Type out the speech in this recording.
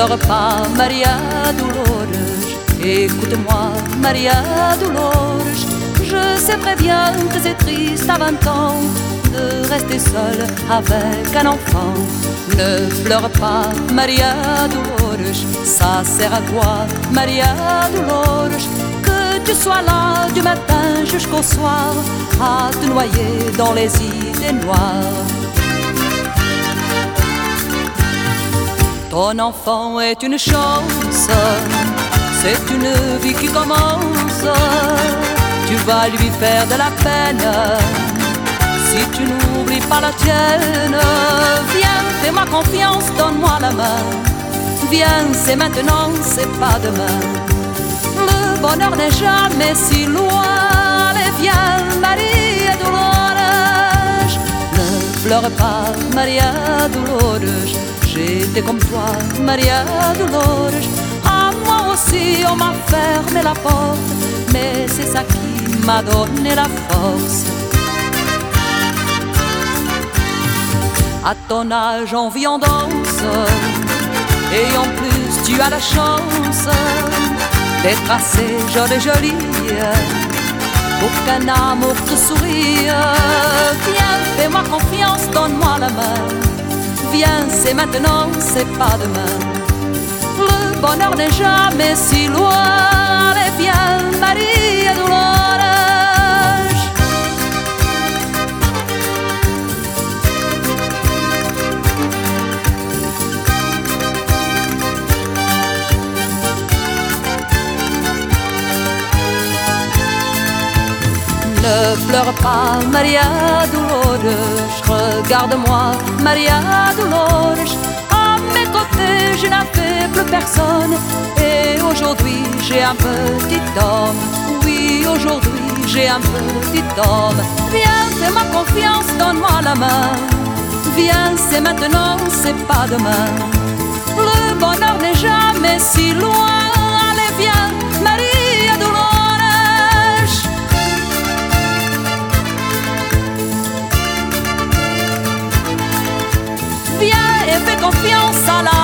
pleure pas, Maria Dolores. Écoute-moi, Maria Dolores. Je sais très bien que c'est triste à 20 ans de rester seule avec un enfant. Ne pleure pas, Maria Dolores. Ça sert à quoi, Maria Dolores? Que tu sois là du matin jusqu'au soir à te noyer dans les idées noires. Ton enfant est une chance, c'est une vie qui commence. Tu vas lui faire de la peine si tu n'oublies pas la tienne. Viens, fais-moi confiance, donne-moi la main. Viens, c'est maintenant, c'est pas demain. Le bonheur n'est jamais si loin. Allez, viens, Maria Dolores. Ne pleure pas, Maria Dolores. J'étais comme toi, Maria Dolores. À moi aussi, on m'a fermé la porte, mais c'est ça qui m'a donné la force. À ton âge, on vit en danse, et en plus, tu as la chance d'être assez jolie, pour qu'un amour te sourie. Viens, fais-moi confiance, donne-moi la main. Viens, c'est maintenant, c'est pas demain. Le bonheur n'est jamais si loin. Allez, viens, Maria Dolores. Ne pleure pas, Maria Dolores. Regarde-moi, Maria Dolores. À mes côtés, je n'avais plus personne. Et aujourd'hui, j'ai un petit homme. Oui, aujourd'hui, j'ai un petit homme. Viens, fais-moi confiance, donne-moi la main. Viens, c'est maintenant, c'est pas demain. Le bonheur n'est jamais si loin. Allez, viens, Maria Dolores. Viens et fais confiance à la